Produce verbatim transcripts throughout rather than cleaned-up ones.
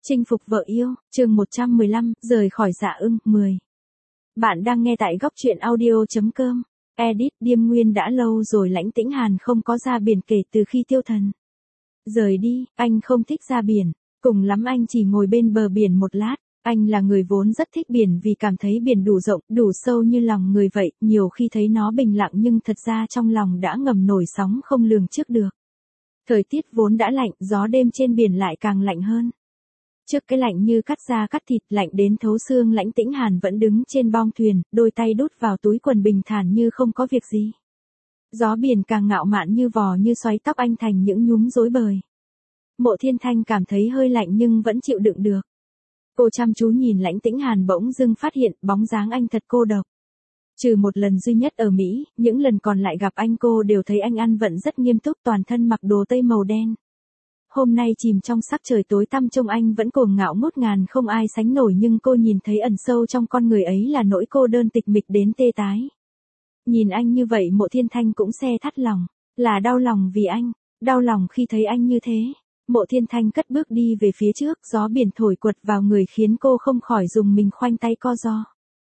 Chinh phục vợ yêu, chương một trăm mười lăm, rời khỏi Dạ Ưng, mười. Bạn đang nghe tại góc truyện audio.com. Edit Điềm Nguyên đã lâu rồi Lãnh Tĩnh Hàn không có ra biển kể từ khi tiêu thần rời đi, anh không thích ra biển, cùng lắm anh chỉ ngồi bên bờ biển một lát. Anh là người vốn rất thích biển vì cảm thấy biển đủ rộng, đủ sâu như lòng người vậy, nhiều khi thấy nó bình lặng nhưng thật ra trong lòng đã ngầm nổi sóng không lường trước được. Thời tiết vốn đã lạnh, gió đêm trên biển lại càng lạnh hơn. Trước cái lạnh như cắt da cắt thịt, lạnh đến thấu xương, Lãnh Tĩnh Hàn vẫn đứng trên bong thuyền, đôi tay đút vào túi quần bình thản như không có việc gì. Gió biển càng ngạo mạn như vò như xoáy tóc anh thành những nhúm rối bời. Mộ Thiên Thanh cảm thấy hơi lạnh nhưng vẫn chịu đựng được. Cô chăm chú nhìn Lãnh Tĩnh Hàn, bỗng dưng phát hiện bóng dáng anh thật cô độc. Trừ một lần duy nhất ở Mỹ, những lần còn lại gặp anh cô đều thấy anh ăn vận rất nghiêm túc, toàn thân mặc đồ tây màu đen. Hôm nay chìm trong sắc trời tối tăm trông anh vẫn cuồng ngạo ngút ngàn không ai sánh nổi, nhưng cô nhìn thấy ẩn sâu trong con người ấy là nỗi cô đơn tịch mịch đến tê tái. Nhìn anh như vậy Mộ Thiên Thanh cũng se thắt lòng, là đau lòng vì anh, đau lòng khi thấy anh như thế. Mộ Thiên Thanh cất bước đi về phía trước, gió biển thổi quật vào người khiến cô không khỏi dùng mình khoanh tay co ro.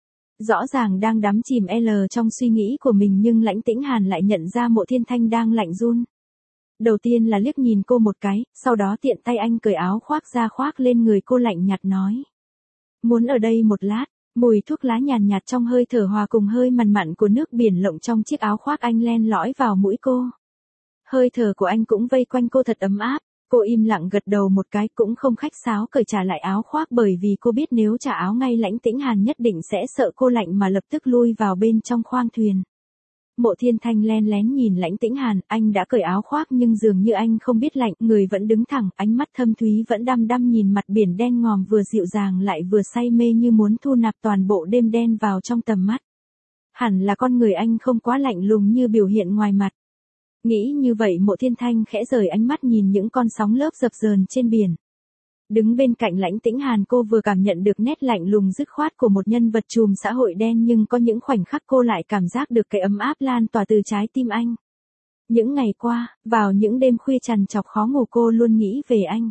Rõ ràng đang đắm chìm L trong suy nghĩ của mình nhưng Lãnh Tĩnh Hàn lại nhận ra Mộ Thiên Thanh đang lạnh run. Đầu tiên là liếc nhìn cô một cái, sau đó tiện tay anh cởi áo khoác ra khoác lên người cô, lạnh nhạt nói. Muốn ở đây một lát, mùi thuốc lá nhàn nhạt trong hơi thở hòa cùng hơi mặn mặn của nước biển lộng trong chiếc áo khoác anh len lỏi vào mũi cô. Hơi thở của anh cũng vây quanh cô thật ấm áp, cô im lặng gật đầu một cái, cũng không khách sáo cởi trả lại áo khoác bởi vì cô biết nếu trả áo ngay Lãnh Tĩnh Hàn nhất định sẽ sợ cô lạnh mà lập tức lui vào bên trong khoang thuyền. Mộ Thiên Thanh len lén nhìn Lãnh Tĩnh Hàn, anh đã cởi áo khoác nhưng dường như anh không biết lạnh, người vẫn đứng thẳng, ánh mắt thâm thúy vẫn đăm đăm nhìn mặt biển đen ngòm, vừa dịu dàng lại vừa say mê như muốn thu nạp toàn bộ đêm đen vào trong tầm mắt. Hẳn là con người anh không quá lạnh lùng như biểu hiện ngoài mặt. Nghĩ như vậy Mộ Thiên Thanh khẽ rời ánh mắt nhìn những con sóng lớp dập dờn trên biển. Đứng bên cạnh Lãnh Tĩnh Hàn cô vừa cảm nhận được nét lạnh lùng dứt khoát của một nhân vật trùm xã hội đen, nhưng có những khoảnh khắc cô lại cảm giác được cái ấm áp lan tỏa từ trái tim anh. Những ngày qua, vào những đêm khuya trằn trọc khó ngủ cô luôn nghĩ về anh.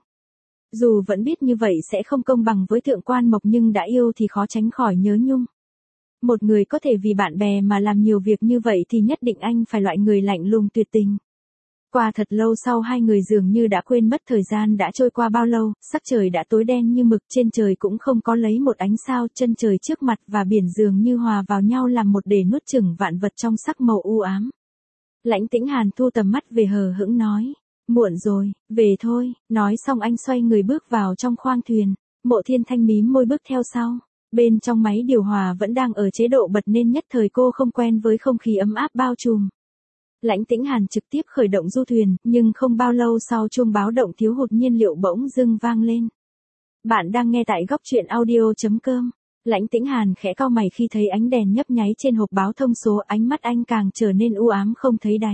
Dù vẫn biết như vậy sẽ không công bằng với Thượng Quan Mộc nhưng đã yêu thì khó tránh khỏi nhớ nhung. Một người có thể vì bạn bè mà làm nhiều việc như vậy thì nhất định anh phải loại người lạnh lùng tuyệt tình. Qua thật lâu sau hai người dường như đã quên mất thời gian đã trôi qua bao lâu, sắc trời đã tối đen như mực, trên trời cũng không có lấy một ánh sao, chân trời trước mặt và biển dường như hòa vào nhau làm một để nuốt chửng vạn vật trong sắc màu u ám. Lãnh Tĩnh Hàn thu tầm mắt về hờ hững nói, muộn rồi, về thôi, nói xong anh xoay người bước vào trong khoang thuyền. Mộ Thiên Thanh mím môi bước theo sau, bên trong máy điều hòa vẫn đang ở chế độ bật nên nhất thời cô không quen với không khí ấm áp bao trùm. Lãnh Tĩnh Hàn trực tiếp khởi động du thuyền, nhưng không bao lâu sau chuông báo động thiếu hụt nhiên liệu bỗng dưng vang lên. Bạn đang nghe tại góc truyện audio.com. Lãnh Tĩnh Hàn khẽ cau mày khi thấy ánh đèn nhấp nháy trên hộp báo thông số, ánh mắt anh càng trở nên u ám không thấy đáy.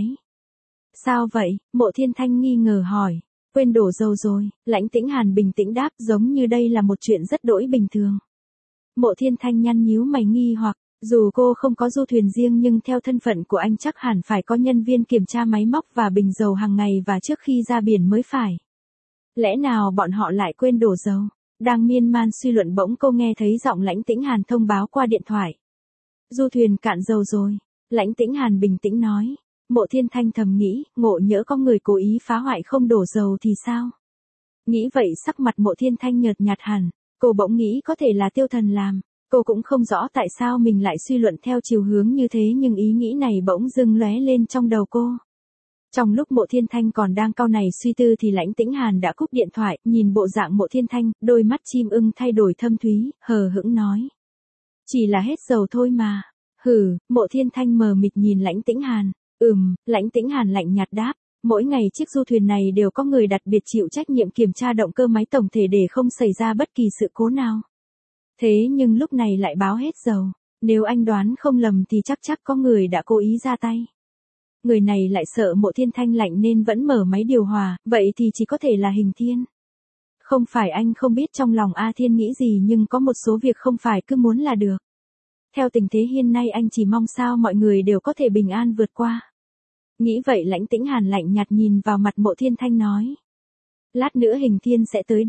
Sao vậy? Mộ Thiên Thanh nghi ngờ hỏi. Quên đổ dầu rồi, Lãnh Tĩnh Hàn bình tĩnh đáp, giống như đây là một chuyện rất đỗi bình thường. Mộ Thiên Thanh nhăn nhíu mày nghi hoặc. Dù cô không có du thuyền riêng nhưng theo thân phận của anh chắc hẳn phải có nhân viên kiểm tra máy móc và bình dầu hàng ngày và trước khi ra biển mới phải. Lẽ nào bọn họ lại quên đổ dầu? Đang miên man suy luận bỗng cô nghe thấy giọng Lãnh Tĩnh Hàn thông báo qua điện thoại. Du thuyền cạn dầu rồi. Lãnh Tĩnh Hàn bình tĩnh nói. Mộ Thiên Thanh thầm nghĩ, ngộ nhỡ có người cố ý phá hoại không đổ dầu thì sao? Nghĩ vậy sắc mặt Mộ Thiên Thanh nhợt nhạt hẳn. Cô bỗng nghĩ có thể là Tiêu Thần làm. Cô cũng không rõ tại sao mình lại suy luận theo chiều hướng như thế nhưng ý nghĩ này bỗng dưng lóe lên trong đầu cô. Trong lúc Mộ Thiên Thanh còn đang cau này suy tư thì Lãnh Tĩnh Hàn đã cúp điện thoại, nhìn bộ dạng Mộ Thiên Thanh, đôi mắt chim ưng thay đổi thâm thúy, hờ hững nói. Chỉ là hết dầu thôi mà. Hừ, Mộ Thiên Thanh mờ mịt nhìn Lãnh Tĩnh Hàn. Ừm, Lãnh Tĩnh Hàn lạnh nhạt đáp. Mỗi ngày chiếc du thuyền này đều có người đặc biệt chịu trách nhiệm kiểm tra động cơ máy tổng thể để không xảy ra bất kỳ sự cố nào. Thế nhưng lúc này lại báo hết dầu. Nếu anh đoán không lầm thì chắc chắc có người đã cố ý ra tay. Người này lại sợ Mộ Thiên Thanh lạnh nên vẫn mở máy điều hòa, vậy thì chỉ có thể là Hình Thiên. Không phải anh không biết trong lòng A Thiên nghĩ gì nhưng có một số việc không phải cứ muốn là được. Theo tình thế hiện nay anh chỉ mong sao mọi người đều có thể bình an vượt qua. Nghĩ vậy Lãnh Tĩnh Hàn lạnh nhạt nhìn vào mặt Mộ Thiên Thanh nói. Lát nữa Hình Thiên sẽ tới đưa.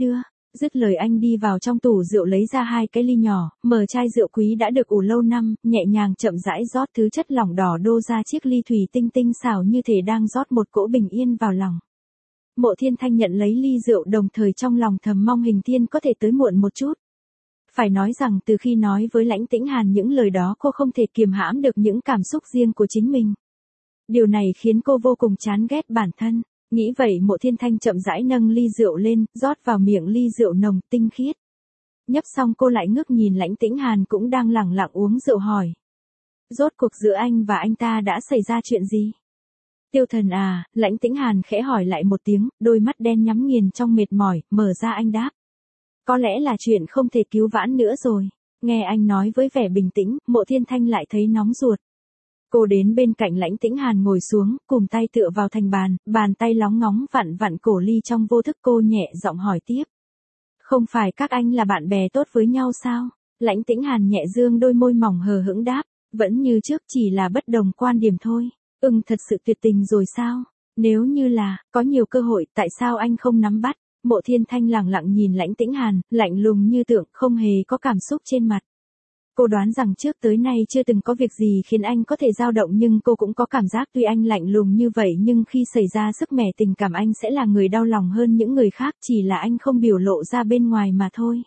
Dứt lời anh đi vào trong tủ rượu lấy ra hai cái ly nhỏ, mở chai rượu quý đã được ủ lâu năm, nhẹ nhàng chậm rãi rót thứ chất lỏng đỏ đô ra chiếc ly thủy tinh tinh xảo như thể đang rót một cỗ bình yên vào lòng. Mộ Thiên Thanh nhận lấy ly rượu đồng thời trong lòng thầm mong Hình Thiên có thể tới muộn một chút. Phải nói rằng từ khi nói với Lãnh Tĩnh Hàn những lời đó cô không thể kiềm hãm được những cảm xúc riêng của chính mình. Điều này khiến cô vô cùng chán ghét bản thân. Nghĩ vậy Mộ Thiên Thanh chậm rãi nâng ly rượu lên, rót vào miệng ly rượu nồng, tinh khiết. Nhấp xong cô lại ngước nhìn Lãnh Tĩnh Hàn cũng đang lẳng lặng uống rượu hỏi. Rốt cuộc giữa anh và anh ta đã xảy ra chuyện gì? Tiêu Thần à, Lãnh Tĩnh Hàn khẽ hỏi lại một tiếng, đôi mắt đen nhắm nghiền trong mệt mỏi, mở ra anh đáp. Có lẽ là chuyện không thể cứu vãn nữa rồi. Nghe anh nói với vẻ bình tĩnh, Mộ Thiên Thanh lại thấy nóng ruột. Cô đến bên cạnh Lãnh Tĩnh Hàn ngồi xuống, cùng tay tựa vào thành bàn, bàn tay lóng ngóng vặn vặn cổ ly trong vô thức cô nhẹ giọng hỏi tiếp. Không phải các anh là bạn bè tốt với nhau sao? Lãnh Tĩnh Hàn nhẹ dương đôi môi mỏng hờ hững đáp, vẫn như trước chỉ là bất đồng quan điểm thôi. Ừm thật sự tuyệt tình rồi sao? Nếu như là, có nhiều cơ hội, tại sao anh không nắm bắt? Mộ Thiên Thanh lẳng lặng nhìn Lãnh Tĩnh Hàn, lạnh lùng như tượng, không hề có cảm xúc trên mặt. Cô đoán rằng trước tới nay chưa từng có việc gì khiến anh có thể dao động nhưng cô cũng có cảm giác tuy anh lạnh lùng như vậy nhưng khi xảy ra sức mẻ tình cảm anh sẽ là người đau lòng hơn những người khác chỉ là anh không biểu lộ ra bên ngoài mà thôi.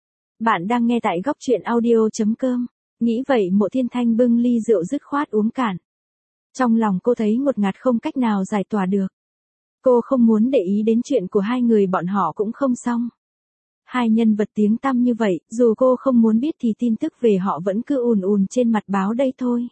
Bạn đang nghe tại góc truyện audio chấm com. Nghĩ vậy Mộ Thiên Thanh bưng ly rượu dứt khoát uống cạn. Trong lòng cô thấy ngột ngạt không cách nào giải tỏa được. Cô không muốn để ý đến chuyện của hai người bọn họ cũng không xong. Hai nhân vật tiếng tăm như vậy, dù cô không muốn biết thì tin tức về họ vẫn cứ ùn ùn trên mặt báo đây thôi.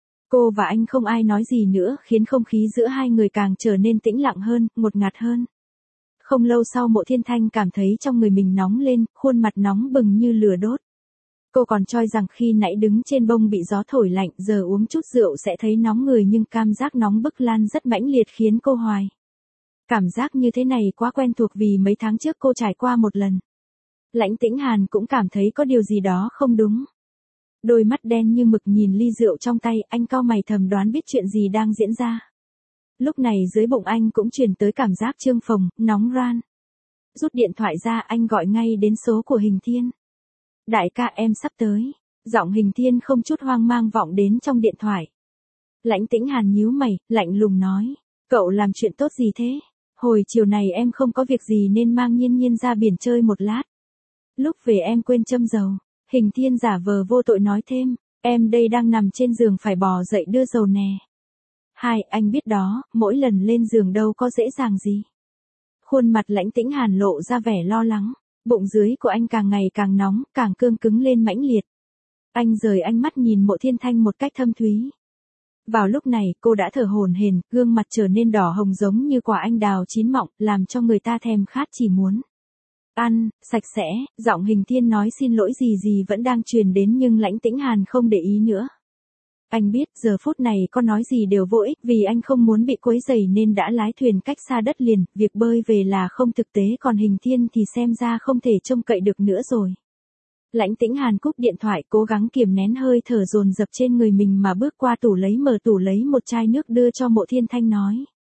Cô và anh không ai nói gì nữa khiến không khí giữa hai người càng trở nên tĩnh lặng hơn, ngột ngạt hơn. Không lâu sau Mộ Thiên Thanh cảm thấy trong người mình nóng lên, khuôn mặt nóng bừng như lửa đốt. Cô còn cho rằng khi nãy đứng trên bông bị gió thổi lạnh giờ uống chút rượu sẽ thấy nóng người nhưng cảm giác nóng bức lan rất mãnh liệt khiến cô hoài. Cảm giác như thế này quá quen thuộc vì mấy tháng trước cô trải qua một lần. Lãnh Tĩnh Hàn cũng cảm thấy có điều gì đó không đúng. Đôi mắt đen như mực nhìn ly rượu trong tay, anh cau mày thầm đoán biết chuyện gì đang diễn ra. Lúc này dưới bụng anh cũng truyền tới cảm giác trương phồng, nóng ran. Rút điện thoại ra anh gọi ngay đến số của Hình Thiên. Đại ca em sắp tới. Giọng Hình Thiên không chút hoang mang vọng đến trong điện thoại. Lãnh Tĩnh Hàn nhíu mày, lạnh lùng nói. Cậu làm chuyện tốt gì thế? Hồi chiều này em không có việc gì nên mang Nhiên Nhiên ra biển chơi một lát. Lúc về em quên châm dầu. Hình Thiên giả vờ vô tội nói thêm. Em đây đang nằm trên giường phải bò dậy đưa dầu nè. Hai, anh biết đó, mỗi lần lên giường đâu có dễ dàng gì. Khuôn mặt Lãnh Tĩnh Hàn lộ ra vẻ lo lắng. Bụng dưới của anh càng ngày càng nóng, càng cương cứng lên mãnh liệt. Anh rời ánh mắt nhìn Mộ Thiên Thanh một cách thâm thúy. Vào lúc này, cô đã thở hổn hển, gương mặt trở nên đỏ hồng giống như quả anh đào chín mọng, làm cho người ta thèm khát chỉ muốn ăn, sạch sẽ. Giọng Hình Thiên nói xin lỗi gì gì vẫn đang truyền đến nhưng Lãnh Tĩnh Hàn không để ý nữa. Anh biết giờ phút này có nói gì đều vô ích vì anh không muốn bị quấy rầy nên đã lái thuyền cách xa đất liền, việc bơi về là không thực tế còn Hình Thiên thì xem ra không thể trông cậy được nữa rồi. Lãnh Tĩnh Hàn cúp điện thoại cố gắng kiềm nén hơi thở dồn dập trên người mình mà bước qua tủ lấy mở tủ lấy một chai nước đưa cho Mộ Thiên Thanh nói.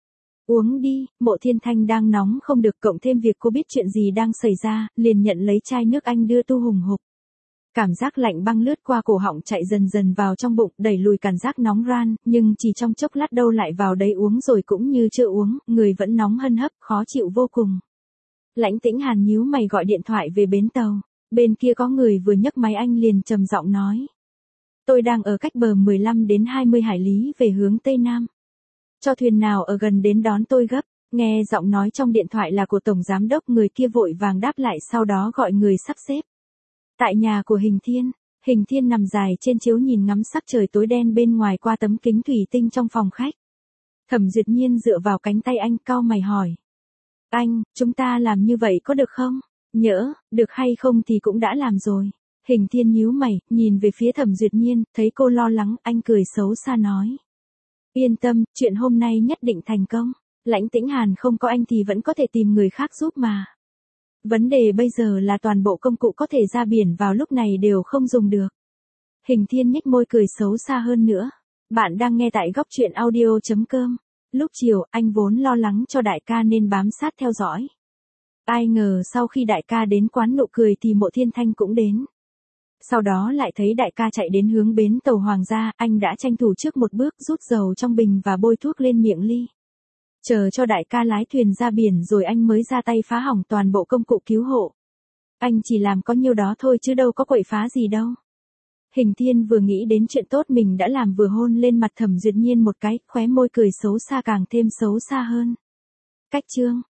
Uống đi, Mộ Thiên Thanh đang nóng không được cộng thêm việc cô biết chuyện gì đang xảy ra, liền nhận lấy chai nước anh đưa tu hùng hục. Cảm giác lạnh băng lướt qua cổ họng chạy dần dần vào trong bụng, đẩy lùi cảm giác nóng ran, nhưng chỉ trong chốc lát đâu lại vào đấy uống rồi cũng như chưa uống, người vẫn nóng hân hấp, khó chịu vô cùng. Lãnh Tĩnh Hàn nhíu mày gọi điện thoại về bến tàu, bên kia có người vừa nhấc máy anh liền trầm giọng nói. Tôi đang ở cách bờ mười lăm đến hai mươi hải lý về hướng Tây Nam. Cho thuyền nào ở gần đến đón tôi gấp, nghe giọng nói trong điện thoại là của Tổng Giám Đốc người kia vội vàng đáp lại sau đó gọi người sắp xếp. Tại nhà của Hình Thiên, Hình Thiên nằm dài trên chiếu nhìn ngắm sắc trời tối đen bên ngoài qua tấm kính thủy tinh trong phòng khách. Thẩm Duyệt Nhiên dựa vào cánh tay anh cau mày hỏi. Anh, chúng ta làm như vậy có được không? Nhỡ, được hay không thì cũng đã làm rồi. Hình Thiên nhíu mày, nhìn về phía Thẩm Duyệt Nhiên, thấy cô lo lắng, anh cười xấu xa nói. Yên tâm, chuyện hôm nay nhất định thành công. Lãnh Tĩnh Hàn không có anh thì vẫn có thể tìm người khác giúp mà. Vấn đề bây giờ là toàn bộ công cụ có thể ra biển vào lúc này đều không dùng được. Hình Thiên nhếch môi cười xấu xa hơn nữa. Bạn đang nghe tại góc truyện audio chấm com. Lúc chiều, anh vốn lo lắng cho đại ca nên bám sát theo dõi. Ai ngờ sau khi đại ca đến quán nụ cười thì Mộ Thiên Thanh cũng đến. Sau đó lại thấy đại ca chạy đến hướng bến tàu Hoàng gia, anh đã tranh thủ trước một bước rút dầu trong bình và bôi thuốc lên miệng ly. Chờ cho đại ca lái thuyền ra biển rồi anh mới ra tay phá hỏng toàn bộ công cụ cứu hộ. Anh chỉ làm có nhiêu đó thôi chứ đâu có quậy phá gì đâu. Hình Thiên vừa nghĩ đến chuyện tốt mình đã làm vừa hôn lên mặt Thẩm Duyệt Nhiên một cái, khóe môi cười xấu xa càng thêm xấu xa hơn. Cách chương